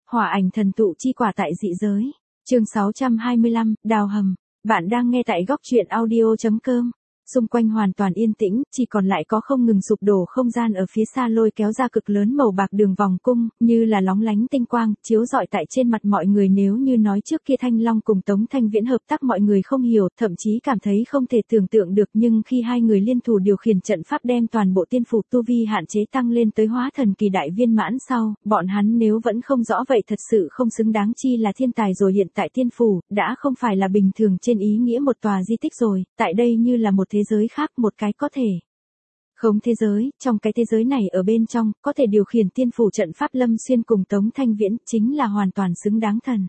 Hỏa ảnh thần tụ chi quả tại dị giới. Chương 625, đào hầm. Bạn đang nghe tại góc truyện audio.com. Xung quanh hoàn toàn yên tĩnh, chỉ còn lại có không ngừng sụp đổ không gian ở phía xa lôi kéo ra cực lớn màu bạc đường vòng cung, như là lóng lánh tinh quang, chiếu rọi tại trên mặt mọi người. Nếu như nói trước kia Thanh Long cùng Tống Thanh Viễn hợp tác mọi người không hiểu, thậm chí cảm thấy không thể tưởng tượng được, nhưng khi hai người liên thủ điều khiển trận pháp đem toàn bộ tiên phủ tu vi hạn chế tăng lên tới hóa thần kỳ đại viên mãn sau, bọn hắn nếu vẫn không rõ vậy thật sự không xứng đáng chi là thiên tài rồi. Hiện tại tiên phủ, đã không phải là bình thường trên ý nghĩa một tòa di tích rồi, tại đây như là một thế giới khác, một cái có thể không thế giới, trong cái thế giới này ở bên trong, có thể điều khiển tiên phủ trận pháp Lâm Xuyên cùng Tống Thanh Viễn, chính là hoàn toàn xứng đáng thần.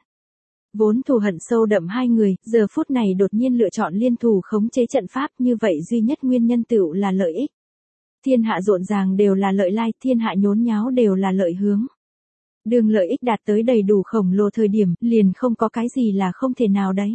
Vốn thù hận sâu đậm hai người, giờ phút này đột nhiên lựa chọn liên thủ khống chế trận pháp, như vậy duy nhất nguyên nhân tựu là lợi ích. Thiên hạ rộn ràng đều là lợi lai, thiên hạ nhốn nháo đều là lợi hướng. Đường lợi ích đạt tới đầy đủ khổng lồ thời điểm, liền không có cái gì là không thể nào đấy.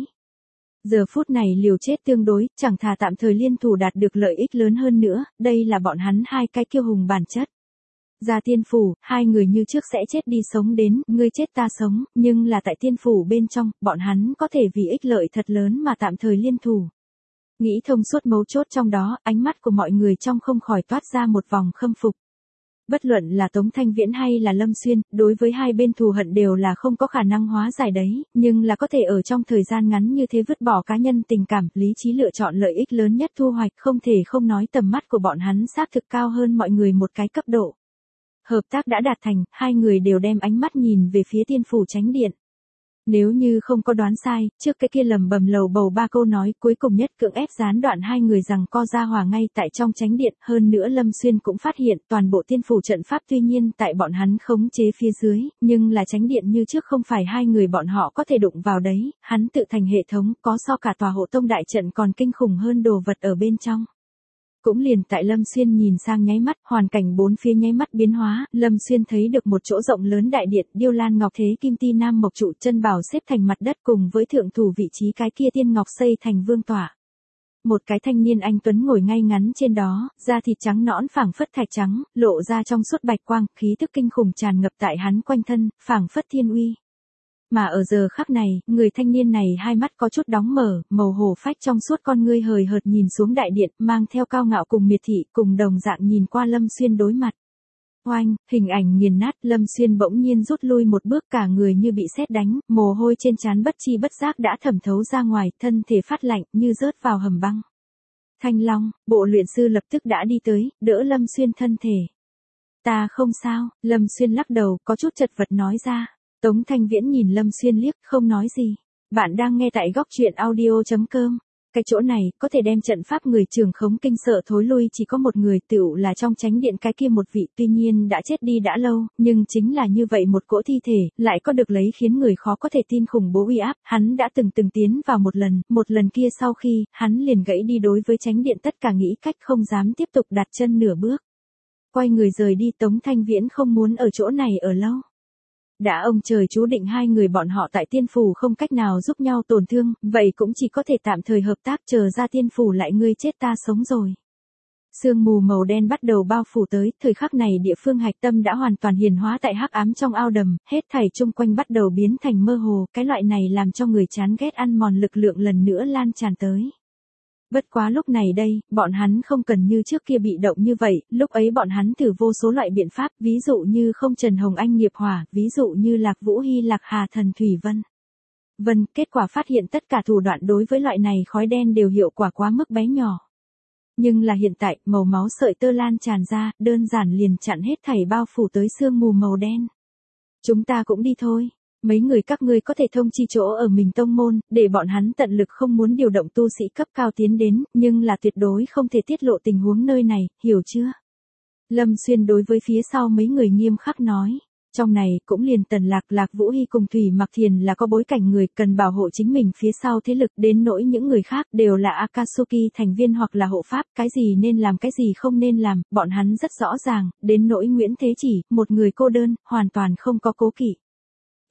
Giờ phút này liều chết tương đối, chẳng thà tạm thời liên thủ đạt được lợi ích lớn hơn nữa, đây là bọn hắn hai cái kiêu hùng bản chất. Ra tiên phủ, hai người như trước sẽ chết đi sống đến, ngươi chết ta sống, nhưng là tại tiên phủ bên trong, bọn hắn có thể vì ích lợi thật lớn mà tạm thời liên thủ. Nghĩ thông suốt mấu chốt trong đó, ánh mắt của mọi người trong không khỏi toát ra một vòng khâm phục. Bất luận là Tống Thanh Viễn hay là Lâm Xuyên, đối với hai bên thù hận đều là không có khả năng hóa giải đấy, nhưng là có thể ở trong thời gian ngắn như thế vứt bỏ cá nhân tình cảm, lý trí lựa chọn lợi ích lớn nhất thu hoạch, không thể không nói tầm mắt của bọn hắn xác thực cao hơn mọi người một cái cấp độ. Hợp tác đã đạt thành, hai người đều đem ánh mắt nhìn về phía tiên phủ chánh điện. Nếu như không có đoán sai, trước cái kia lầm bầm lầu bầu ba câu nói, cuối cùng nhất cưỡng ép gián đoạn hai người rằng co ra hòa ngay tại trong chánh điện. Hơn nữa Lâm Xuyên cũng phát hiện toàn bộ tiên phủ trận pháp tuy nhiên tại bọn hắn khống chế phía dưới, nhưng là chánh điện như trước không phải hai người bọn họ có thể đụng vào đấy, hắn tự thành hệ thống, có so cả tòa hộ tông đại trận còn kinh khủng hơn đồ vật ở bên trong. Cũng liền tại Lâm Xuyên nhìn sang nháy mắt, hoàn cảnh bốn phía nháy mắt biến hóa, Lâm Xuyên thấy được một chỗ rộng lớn đại điện, điêu lan ngọc thế kim ti nam mộc trụ chân bảo xếp thành mặt đất cùng với thượng thủ vị trí cái kia tiên ngọc xây thành vương tọa. Một cái thanh niên anh tuấn ngồi ngay ngắn trên đó, da thịt trắng nõn phảng phất thạch trắng, lộ ra trong suốt bạch quang, khí tức kinh khủng tràn ngập tại hắn quanh thân, phảng phất thiên uy. Mà ở giờ khắc này, người thanh niên này hai mắt có chút đóng mở, màu hổ phách trong suốt con ngươi hời hợt nhìn xuống đại điện, mang theo cao ngạo cùng miệt thị, cùng đồng dạng nhìn qua Lâm Xuyên đối mặt. Oanh, hình ảnh nghiền nát, Lâm Xuyên bỗng nhiên rút lui một bước, cả người như bị sét đánh, mồ hôi trên trán bất chi bất giác đã thẩm thấu ra ngoài, thân thể phát lạnh, như rớt vào hầm băng. Thanh Long, bộ luyện sư lập tức đã đi tới, đỡ Lâm Xuyên thân thể. Ta không sao, Lâm Xuyên lắc đầu, có chút chật vật nói ra. Tống Thanh Viễn nhìn Lâm Xuyên liếc, không nói gì. Bạn đang nghe tại góc truyện audio.com. Cái chỗ này, có thể đem trận pháp người trường khống kinh sợ thối lui chỉ có một người, tựu là trong chánh điện cái kia một vị, tuy nhiên đã chết đi đã lâu, nhưng chính là như vậy một cỗ thi thể, lại có được lấy khiến người khó có thể tin khủng bố uy áp. Hắn đã từng tiến vào một lần kia sau khi, hắn liền gãy đi đối với chánh điện tất cả nghĩ cách, không dám tiếp tục đặt chân nửa bước. Quay người rời đi. Tống Thanh Viễn không muốn ở chỗ này ở lâu. Đã ông trời chú định hai người bọn họ tại tiên phủ không cách nào giúp nhau tổn thương, vậy cũng chỉ có thể tạm thời hợp tác, chờ ra tiên phủ lại ngươi chết ta sống rồi. Sương mù màu đen bắt đầu bao phủ tới, thời khắc này địa phương hạch tâm đã hoàn toàn hiển hóa tại hắc ám trong ao đầm, hết thảy chung quanh bắt đầu biến thành mơ hồ, cái loại này làm cho người chán ghét ăn mòn lực lượng lần nữa lan tràn tới. Bất quá lúc này đây, bọn hắn không cần như trước kia bị động như vậy, lúc ấy bọn hắn thử vô số loại biện pháp, ví dụ như không Trần Hồng Anh nghiệp hỏa, ví dụ như Lạc Vũ Hy Lạc Hà Thần Thủy Vân, kết quả phát hiện tất cả thủ đoạn đối với loại này khói đen đều hiệu quả quá mức bé nhỏ. Nhưng là hiện tại, màu máu sợi tơ lan tràn ra, đơn giản liền chặn hết thảy bao phủ tới sương mù màu đen. Chúng ta cũng đi thôi. Mấy người các ngươi có thể thông chi chỗ ở mình tông môn, để bọn hắn tận lực không muốn điều động tu sĩ cấp cao tiến đến, nhưng là tuyệt đối không thể tiết lộ tình huống nơi này, hiểu chưa? Lâm Xuyên đối với phía sau mấy người nghiêm khắc nói. Trong này cũng liền Tần Lạc, Lạc Vũ Hy cùng Thủy Mặc Thiền là có bối cảnh người cần bảo hộ chính mình phía sau thế lực, đến nỗi những người khác đều là Akatsuki thành viên hoặc là hộ pháp, cái gì nên làm cái gì không nên làm, bọn hắn rất rõ ràng, đến nỗi Nguyễn Thế Chỉ, một người cô đơn, hoàn toàn không có cố kỵ.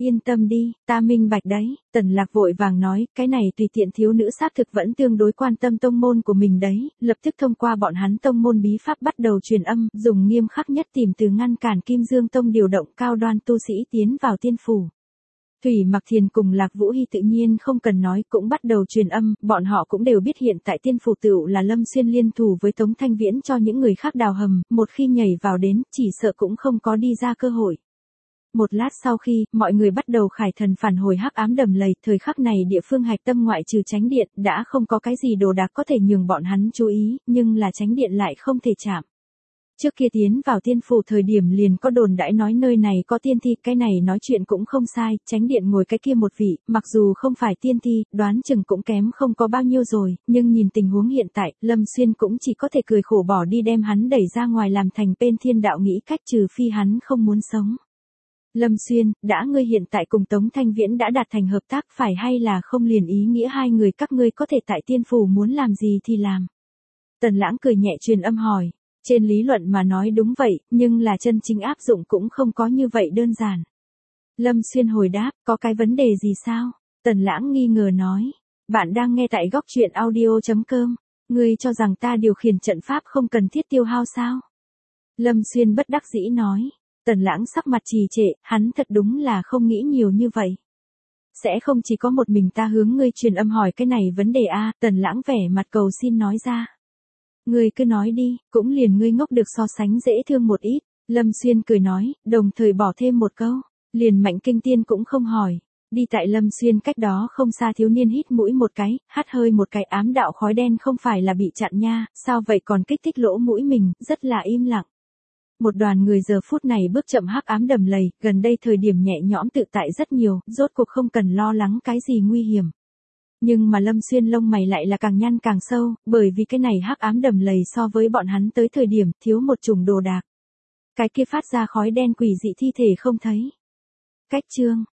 Yên tâm đi, ta minh bạch đấy, Tần Lạc vội vàng nói, cái này tùy tiện thiếu nữ xác thực vẫn tương đối quan tâm tông môn của mình đấy, lập tức thông qua bọn hắn tông môn bí pháp bắt đầu truyền âm, dùng nghiêm khắc nhất tìm từ ngăn cản Kim Dương Tông điều động cao đoan tu sĩ tiến vào tiên phủ. Thủy Mặc Thiền cùng Lạc Vũ Hy tự nhiên không cần nói cũng bắt đầu truyền âm, bọn họ cũng đều biết hiện tại tiên phủ tựu là Lâm Xuyên liên thủ với Tống Thanh Viễn cho những người khác đào hầm, một khi nhảy vào đến, chỉ sợ cũng không có đi ra cơ hội. Một lát sau khi, mọi người bắt đầu khải thần phản hồi hắc ám đầm lầy, thời khắc này địa phương hạch tâm ngoại trừ chánh điện, đã không có cái gì đồ đạc có thể nhường bọn hắn chú ý, nhưng là chánh điện lại không thể chạm. Trước kia tiến vào tiên phủ thời điểm liền có đồn đãi nói nơi này có tiên thi, cái này nói chuyện cũng không sai, chánh điện ngồi cái kia một vị, mặc dù không phải tiên thi, đoán chừng cũng kém không có bao nhiêu rồi, nhưng nhìn tình huống hiện tại, Lâm Xuyên cũng chỉ có thể cười khổ bỏ đi đem hắn đẩy ra ngoài làm thành bên thiên đạo nghĩ cách trừ phi hắn không muốn sống. Lâm Xuyên, đã ngươi hiện tại cùng Tống Thanh Viễn đã đạt thành hợp tác phải hay là không liền ý nghĩa hai người các ngươi có thể tại tiên phủ muốn làm gì thì làm. Tần Lãng cười nhẹ truyền âm hỏi. Trên lý luận mà nói đúng vậy, nhưng là chân chính áp dụng cũng không có như vậy đơn giản. Lâm Xuyên hồi đáp, có cái vấn đề gì sao? Tần Lãng nghi ngờ nói. Bạn đang nghe tại góc truyện audio.com. Ngươi cho rằng ta điều khiển trận pháp không cần thiết tiêu hao sao? Lâm Xuyên bất đắc dĩ nói. Tần Lãng sắc mặt trì trệ, hắn thật đúng là không nghĩ nhiều như vậy. Sẽ không chỉ có một mình ta hướng ngươi truyền âm hỏi cái này vấn đề a, Tần Lãng vẻ mặt cầu xin nói ra. Ngươi cứ nói đi, cũng liền ngươi ngốc được so sánh dễ thương một ít, Lâm Xuyên cười nói, đồng thời bỏ thêm một câu, liền Mạnh Kinh Tiên cũng không hỏi. Đi tại Lâm Xuyên cách đó không xa thiếu niên hít mũi một cái, hắt hơi một cái ám đạo khói đen không phải là bị chặn nha, sao vậy còn kích thích lỗ mũi mình, rất là im lặng. Một đoàn người giờ phút này bước chậm hắc ám đầm lầy, gần đây thời điểm nhẹ nhõm tự tại rất nhiều, rốt cuộc không cần lo lắng cái gì nguy hiểm. Nhưng mà Lâm Xuyên lông mày lại là càng nhăn càng sâu, bởi vì cái này hắc ám đầm lầy so với bọn hắn tới thời điểm thiếu một chủng đồ đạc. Cái kia phát ra khói đen quỷ dị thi thể không thấy. Cách chương